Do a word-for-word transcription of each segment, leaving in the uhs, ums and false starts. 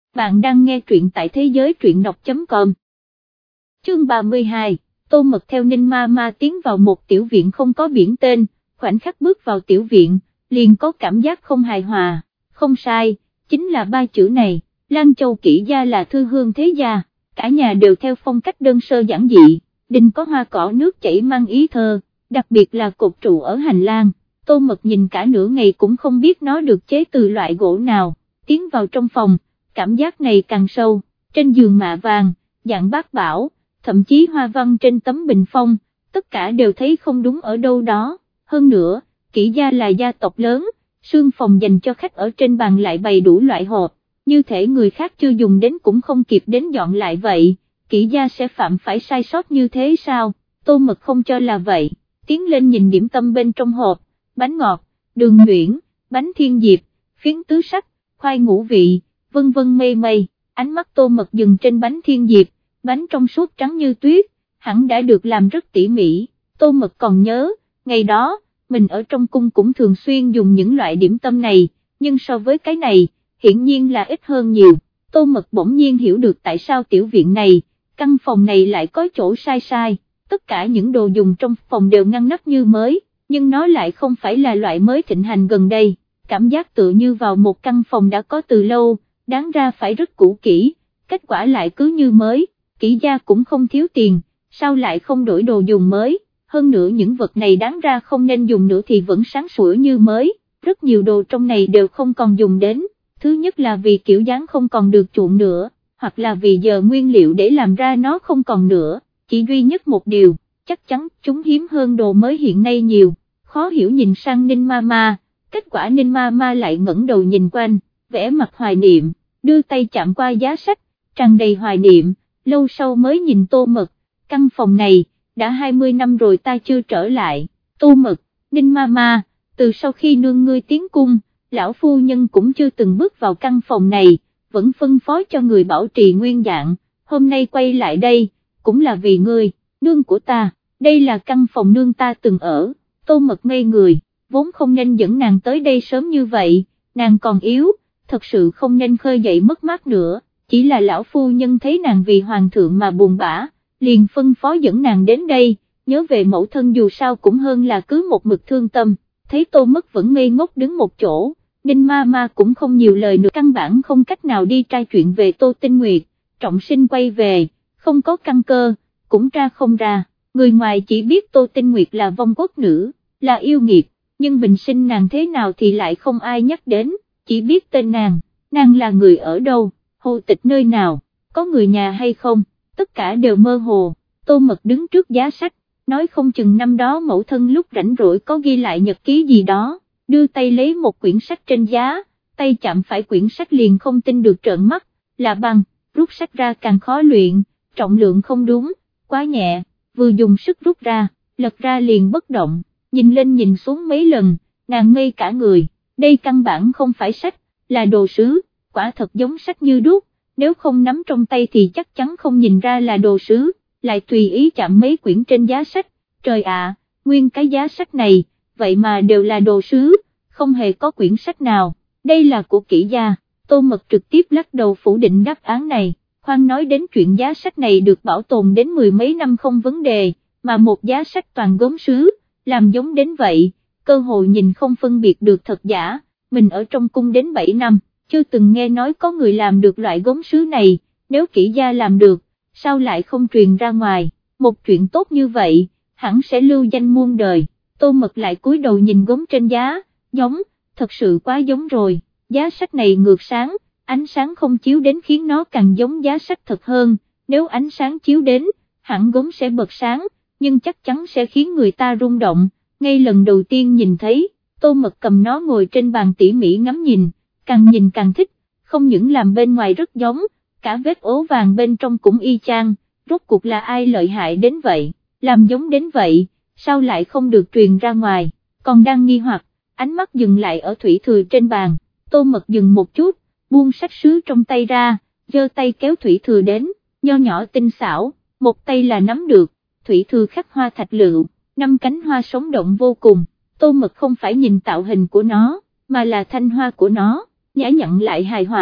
Bạn đang nghe truyện tại thế giới truyện đọc chấm com. Chương ba mươi hai, Tô Mật theo Ninh Ma Ma tiến vào một tiểu viện không có biển tên, khoảnh khắc bước vào tiểu viện, liền có cảm giác không hài hòa, không sai, chính là ba chữ này, Lan Châu Kỷ gia là thư hương thế gia, cả nhà đều theo phong cách đơn sơ giản dị, đình có hoa cỏ nước chảy mang ý thơ, đặc biệt là cột trụ ở hành lang, Tô Mật nhìn cả nửa ngày cũng không biết nó được chế từ loại gỗ nào, tiến vào trong phòng, cảm giác này càng sâu, trên giường mạ vàng, dạng bát bảo, thậm chí hoa văn trên tấm bình phong, tất cả đều thấy không đúng ở đâu đó, hơn nữa, Kỷ gia là gia tộc lớn, sương phòng dành cho khách ở trên bàn lại bày đủ loại hộp, như thể người khác chưa dùng đến cũng không kịp đến dọn lại vậy, Kỷ gia sẽ phạm phải sai sót như thế sao, Tô Mật không cho là vậy, tiến lên nhìn điểm tâm bên trong hộp, bánh ngọt, đường nhuyễn, bánh thiên diệp, phiến tứ sắc, khoai ngũ vị, vân vân mây mây, ánh mắt Tô Mật dừng trên bánh thiên diệp, bánh trong suốt trắng như tuyết, hẳn đã được làm rất tỉ mỉ, Tô Mật còn nhớ, ngày đó, mình ở trong cung cũng thường xuyên dùng những loại điểm tâm này, nhưng so với cái này, hiển nhiên là ít hơn nhiều, Tô Mật bỗng nhiên hiểu được tại sao tiểu viện này, căn phòng này lại có chỗ sai sai, tất cả những đồ dùng trong phòng đều ngăn nắp như mới, nhưng nó lại không phải là loại mới thịnh hành gần đây, cảm giác tự như vào một căn phòng đã có từ lâu, đáng ra phải rất cũ kỹ, kết quả lại cứ như mới, Kỷ gia cũng không thiếu tiền, sao lại không đổi đồ dùng mới, hơn nữa những vật này đáng ra không nên dùng nữa thì vẫn sáng sủa như mới, rất nhiều đồ trong này đều không còn dùng đến, thứ nhất là vì kiểu dáng không còn được chuộng nữa, hoặc là vì giờ nguyên liệu để làm ra nó không còn nữa, chỉ duy nhất một điều, chắc chắn chúng hiếm hơn đồ mới hiện nay nhiều, khó hiểu nhìn sang Ninh Ma Ma, kết quả Ninh Ma Ma lại ngẩng đầu nhìn quanh, vẽ mặt hoài niệm, đưa tay chạm qua giá sách, tràn đầy hoài niệm, lâu sau mới nhìn Tô Mật, căn phòng này, đã hai mươi năm rồi ta chưa trở lại, Tô Mật, Ninh Ma Ma, từ sau khi nương ngươi tiến cung, lão phu nhân cũng chưa từng bước vào căn phòng này, vẫn phân phó cho người bảo trì nguyên dạng, hôm nay quay lại đây, cũng là vì ngươi, nương của ta, đây là căn phòng nương ta từng ở, Tô Mật ngây người, vốn không nên dẫn nàng tới đây sớm như vậy, nàng còn yếu, thật sự không nên khơi dậy mất mát nữa, chỉ là lão phu nhân thấy nàng vì hoàng thượng mà buồn bã, liền phân phó dẫn nàng đến đây, nhớ về mẫu thân dù sao cũng hơn là cứ một mực thương tâm, thấy Tô Mật vẫn ngây ngốc đứng một chỗ, Ninh Ma Ma cũng không nhiều lời nữa, căn bản không cách nào đi tra chuyện về Tô Tinh Nguyệt, trọng sinh quay về, không có căn cơ, cũng tra không ra, người ngoài chỉ biết Tô Tinh Nguyệt là vong quốc nữ, là yêu nghiệt, nhưng bình sinh nàng thế nào thì lại không ai nhắc đến, chỉ biết tên nàng, nàng là người ở đâu, hồ tịch nơi nào, có người nhà hay không, tất cả đều mơ hồ, Tô Mật đứng trước giá sách, nói không chừng năm đó mẫu thân lúc rảnh rỗi có ghi lại nhật ký gì đó, đưa tay lấy một quyển sách trên giá, tay chạm phải quyển sách liền không tin được trợn mắt, là băng, rút sách ra càng khó luyện, trọng lượng không đúng, quá nhẹ, vừa dùng sức rút ra, lật ra liền bất động, nhìn lên nhìn xuống mấy lần, nàng ngây cả người, đây căn bản không phải sách, là đồ sứ, quả thật giống sách như đúc, nếu không nắm trong tay thì chắc chắn không nhìn ra là đồ sứ, lại tùy ý chạm mấy quyển trên giá sách, trời ạ, nguyên cái giá sách này, vậy mà đều là đồ sứ, không hề có quyển sách nào, đây là của Kỷ gia, Tô Mật trực tiếp lắc đầu phủ định đáp án này, khoan nói đến chuyện giá sách này được bảo tồn đến mười mấy năm không vấn đề, mà một giá sách toàn gốm sứ, làm giống đến vậy, cơ hội nhìn không phân biệt được thật giả, mình ở trong cung đến bảy năm, chưa từng nghe nói có người làm được loại gốm sứ này, nếu Kỷ gia làm được, sao lại không truyền ra ngoài, một chuyện tốt như vậy, hẳn sẽ lưu danh muôn đời, Tô Mật lại cúi đầu nhìn gốm trên giá, giống, thật sự quá giống rồi, giá sách này ngược sáng, ánh sáng không chiếu đến khiến nó càng giống giá sách thật hơn, nếu ánh sáng chiếu đến, hẳn gốm sẽ bật sáng, nhưng chắc chắn sẽ khiến người ta rung động, ngay lần đầu tiên nhìn thấy, Tô Mật cầm nó ngồi trên bàn tỉ mỉ ngắm nhìn, càng nhìn càng thích, không những làm bên ngoài rất giống, cả vết ố vàng bên trong cũng y chang, rốt cuộc là ai lợi hại đến vậy, làm giống đến vậy, sao lại không được truyền ra ngoài, còn đang nghi hoặc, ánh mắt dừng lại ở thủy thừa trên bàn, Tô Mật dừng một chút, buông sách sứ trong tay ra, giơ tay kéo thủy thừa đến, nho nhỏ tinh xảo, một tay là nắm được, thủy thừa khắc hoa thạch lựu, năm cánh hoa sống động vô cùng, Tô Mật không phải nhìn tạo hình của nó, mà là thanh hoa của nó, nhã nhặn lại hài hòa,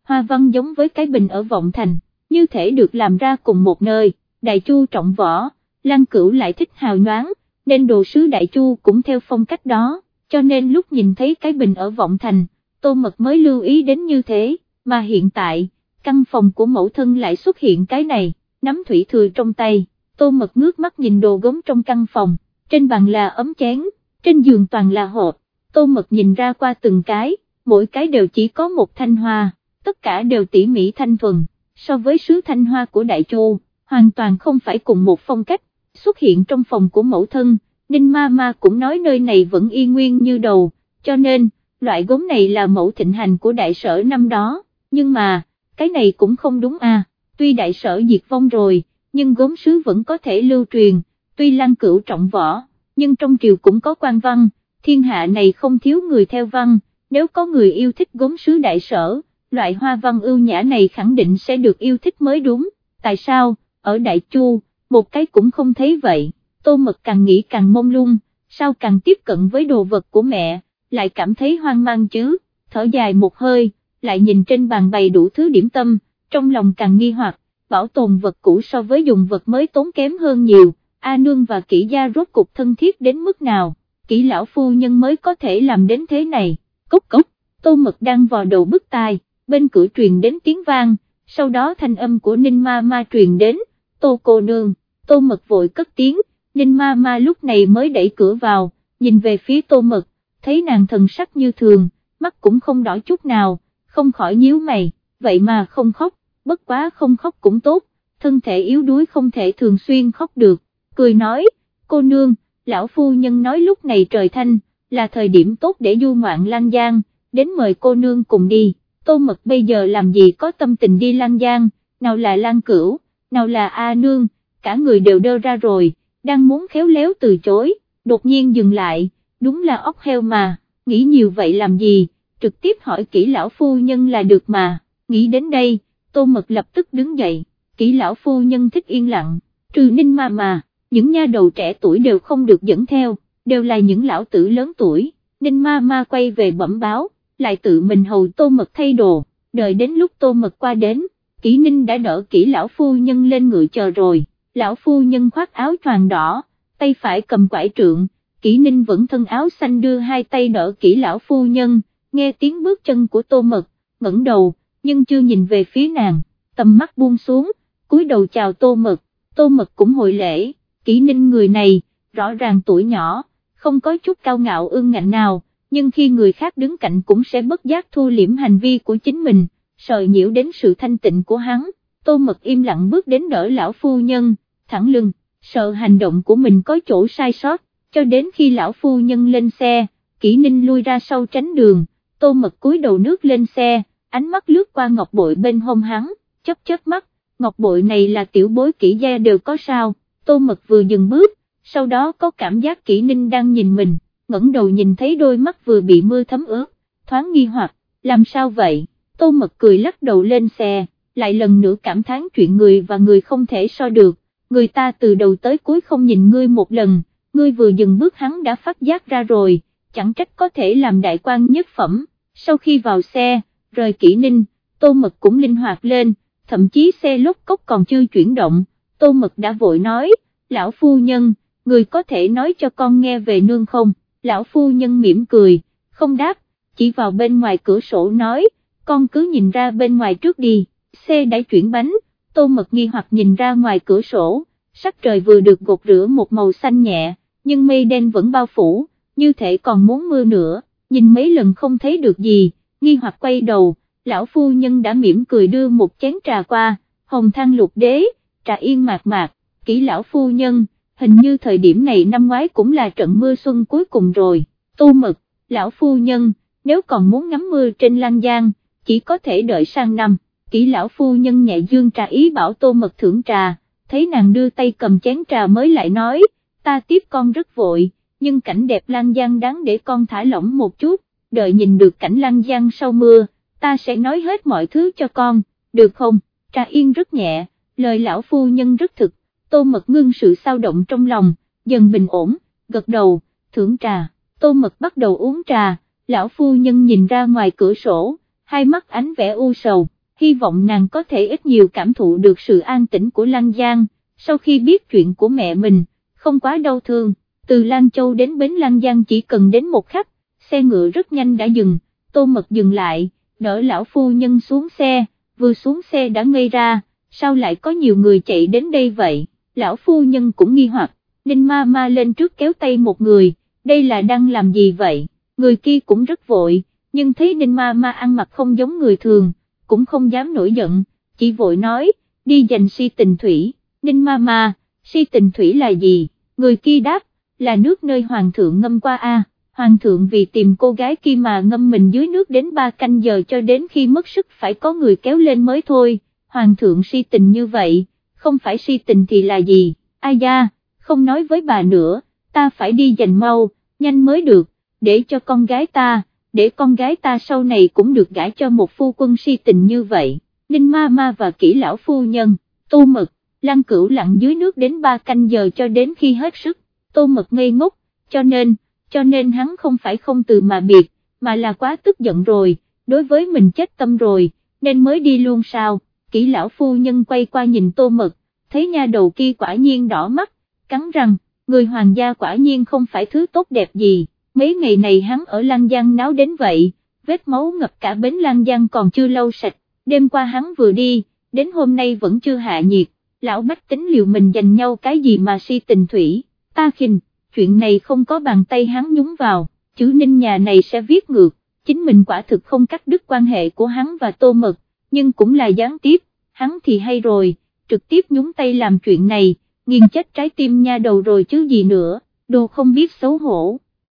hoa văn giống với cái bình ở Vọng Thành, như thể được làm ra cùng một nơi. Đại Chu trọng võ, Lăng Cửu lại thích hào nhoáng, nên đồ sứ Đại Chu cũng theo phong cách đó, cho nên lúc nhìn thấy cái bình ở Vọng Thành, Tô Mật mới lưu ý đến như thế, mà hiện tại, căn phòng của mẫu thân lại xuất hiện cái này, nắm thủy thừa trong tay, Tô Mật ngước mắt nhìn đồ gốm trong căn phòng, trên bàn là ấm chén, trên giường toàn là hộp, Tô Mật nhìn ra qua từng cái, mỗi cái đều chỉ có một thanh hoa, tất cả đều tỉ mỉ thanh thuần, so với sứ thanh hoa của Đại Chu, hoàn toàn không phải cùng một phong cách, xuất hiện trong phòng của mẫu thân, Ninh ma ma cũng nói nơi này vẫn y nguyên như đầu, cho nên, loại gốm này là mẫu thịnh hành của đại sở năm đó, nhưng mà, cái này cũng không đúng à, tuy đại sở diệt vong rồi, nhưng gốm sứ vẫn có thể lưu truyền, tuy Lăng Cửu trọng võ, nhưng trong triều cũng có quan văn, thiên hạ này không thiếu người theo văn, nếu có người yêu thích gốm sứ đại sở, loại hoa văn ưu nhã này khẳng định sẽ được yêu thích mới đúng, tại sao, ở Đại Chu, một cái cũng không thấy vậy, Tô Mật càng nghĩ càng mông lung, sao càng tiếp cận với đồ vật của mẹ, lại cảm thấy hoang mang chứ, thở dài một hơi, lại nhìn trên bàn bày đủ thứ điểm tâm, trong lòng càng nghi hoặc, bảo tồn vật cũ so với dùng vật mới tốn kém hơn nhiều, A Nương và Kỷ gia rốt cục thân thiết đến mức nào, Kỷ lão phu nhân mới có thể làm đến thế này, cốc cốc, Tô Mật đang vò đầu bứt tai, bên cửa truyền đến tiếng vang, sau đó thanh âm của Ninh ma ma truyền đến, Tô cô nương, Tô Mật vội cất tiếng, Ninh ma ma lúc này mới đẩy cửa vào, nhìn về phía Tô Mật, thấy nàng thần sắc như thường, mắt cũng không đỏ chút nào, không khỏi nhíu mày, vậy mà không khóc, bất quá không khóc cũng tốt, thân thể yếu đuối không thể thường xuyên khóc được, cười nói, cô nương, lão phu nhân nói lúc này trời thanh, là thời điểm tốt để du ngoạn Lang Giang, đến mời cô nương cùng đi, Tô Mật bây giờ làm gì có tâm tình đi Lang Giang, nào là Lang Cửu, nào là A Nương, cả người đều đơ ra rồi, đang muốn khéo léo từ chối, đột nhiên dừng lại, đúng là ốc heo mà, nghĩ nhiều vậy làm gì, trực tiếp hỏi Kỷ lão phu nhân là được mà, nghĩ đến đây, Tô Mật lập tức đứng dậy, Kỷ lão phu nhân thích yên lặng, trừ Ninh ma mà, những nha đầu trẻ tuổi đều không được dẫn theo, đều là những lão tử lớn tuổi, Ninh ma ma quay về bẩm báo, lại tự mình hầu Tô Mật thay đồ, đợi đến lúc Tô Mật qua đến, Kỷ Ninh đã đỡ Kỷ lão phu nhân lên ngựa chờ rồi, lão phu nhân khoác áo choàng đỏ, tay phải cầm quải trượng, Kỷ Ninh vẫn thân áo xanh đưa hai tay đỡ Kỷ lão phu nhân, nghe tiếng bước chân của Tô Mật, ngẩng đầu, nhưng chưa nhìn về phía nàng, tầm mắt buông xuống, cúi đầu chào Tô Mật, Tô Mật cũng hồi lễ, Kỷ Ninh người này, rõ ràng tuổi nhỏ, không có chút cao ngạo ương ngạnh nào, nhưng khi người khác đứng cạnh cũng sẽ bất giác thu liễm hành vi của chính mình, sợ nhiễu đến sự thanh tịnh của hắn, Tô Mật im lặng bước đến đỡ lão phu nhân, thẳng lưng, sợ hành động của mình có chỗ sai sót, cho đến khi lão phu nhân lên xe, Kỷ Ninh lui ra sau tránh đường, Tô Mật cúi đầu nước lên xe, ánh mắt lướt qua ngọc bội bên hông hắn, chớp chớp mắt, ngọc bội này là tiểu bối Kỷ gia đều có sao, Tô Mật vừa dừng bước, sau đó có cảm giác Kỷ Ninh đang nhìn mình, ngẩng đầu nhìn thấy đôi mắt vừa bị mưa thấm ướt, thoáng nghi hoặc, làm sao vậy, Tô Mật cười lắc đầu lên xe, lại lần nữa cảm thán chuyện người và người không thể so được, người ta từ đầu tới cuối không nhìn ngươi một lần, ngươi vừa dừng bước hắn đã phát giác ra rồi, chẳng trách có thể làm đại quan nhất phẩm, sau khi vào xe, rời Kỷ Ninh, Tô Mật cũng linh hoạt lên, thậm chí xe lốp cốc còn chưa chuyển động, Tô Mật đã vội nói, lão phu nhân, người có thể nói cho con nghe về nương không, lão phu nhân mỉm cười, không đáp, chỉ vào bên ngoài cửa sổ nói, con cứ nhìn ra bên ngoài trước đi, xe đã chuyển bánh, Tô Mật nghi hoặc nhìn ra ngoài cửa sổ, sắc trời vừa được gột rửa một màu xanh nhẹ, nhưng mây đen vẫn bao phủ, như thể còn muốn mưa nữa, nhìn mấy lần không thấy được gì, nghi hoặc quay đầu, lão phu nhân đã mỉm cười đưa một chén trà qua, hồng thang lục đế, trà yên mạc mạc, Kỷ lão phu nhân, hình như thời điểm này năm ngoái cũng là trận mưa xuân cuối cùng rồi, Tô Mật, lão phu nhân, nếu còn muốn ngắm mưa trên Lang Giang, chỉ có thể đợi sang năm, Kỷ lão phu nhân nhẹ dương trà ý bảo Tô Mật thưởng trà, thấy nàng đưa tay cầm chén trà mới lại nói, ta tiếp con rất vội, nhưng cảnh đẹp Lang Giang đáng để con thả lỏng một chút, đợi nhìn được cảnh Lang Giang sau mưa, ta sẽ nói hết mọi thứ cho con, được không, trà yên rất nhẹ, lời lão phu nhân rất thực, Tô Mật ngưng sự xao động trong lòng, dần bình ổn, gật đầu, thưởng trà, Tô Mật bắt đầu uống trà, lão phu nhân nhìn ra ngoài cửa sổ, hai mắt ánh vẻ u sầu, hy vọng nàng có thể ít nhiều cảm thụ được sự an tĩnh của Lăng Giang, sau khi biết chuyện của mẹ mình, không quá đau thương. Từ Lan Châu đến bến Lăng Giang chỉ cần đến một khắc, xe ngựa rất nhanh đã dừng, Tô Mật dừng lại, đỡ lão phu nhân xuống xe, vừa xuống xe đã ngây ra, sao lại có nhiều người chạy đến đây vậy, lão phu nhân cũng nghi hoặc, Ninh ma ma lên trước kéo tay một người, đây là đang làm gì vậy, người kia cũng rất vội, nhưng thấy Ninh ma ma ăn mặc không giống người thường, cũng không dám nổi giận, chỉ vội nói, đi giành si tình thủy. Ninh ma ma, si tình thủy là gì, người kia đáp, là nước nơi hoàng thượng ngâm qua a. Hoàng thượng vì tìm cô gái kia mà ngâm mình dưới nước đến ba canh giờ cho đến khi mất sức phải có người kéo lên mới thôi, hoàng thượng si tình như vậy, không phải si tình thì là gì, ai da, không nói với bà nữa, ta phải đi giành mau, nhanh mới được, để cho con gái ta, để con gái ta sau này cũng được gả cho một phu quân si tình như vậy. Ninh ma ma và kỹ lão phu nhân, Tô Mật, Lăng Cửu lặn dưới nước đến ba canh giờ cho đến khi hết sức, Tô Mật ngây ngốc, cho nên, cho nên hắn không phải không từ mà biệt, mà là quá tức giận rồi, đối với mình chết tâm rồi, nên mới đi luôn sao. Kỹ lão phu nhân quay qua nhìn Tô Mật, thấy nha đầu kia quả nhiên đỏ mắt, cắn răng, người hoàng gia quả nhiên không phải thứ tốt đẹp gì, mấy ngày này hắn ở Lăng Giang náo đến vậy, vết máu ngập cả bến Lăng Giang còn chưa lau sạch, đêm qua hắn vừa đi, đến hôm nay vẫn chưa hạ nhiệt, lão bách tính liều mình giành nhau cái gì mà si tình thủy, ta khinh, chuyện này không có bàn tay hắn nhúng vào, chữ Ninh nhà này sẽ viết ngược, chính mình quả thực không cắt đứt quan hệ của hắn và Tô Mật, nhưng cũng là gián tiếp, hắn thì hay rồi, trực tiếp nhúng tay làm chuyện này, nghiền chết trái tim nha đầu rồi chứ gì nữa, đồ không biết xấu hổ.